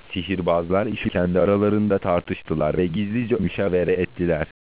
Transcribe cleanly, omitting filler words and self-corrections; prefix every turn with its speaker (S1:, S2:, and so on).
S1: Sihirbazlar işi kendi aralarında tartıştılar ve gizlice müşavere ettiler.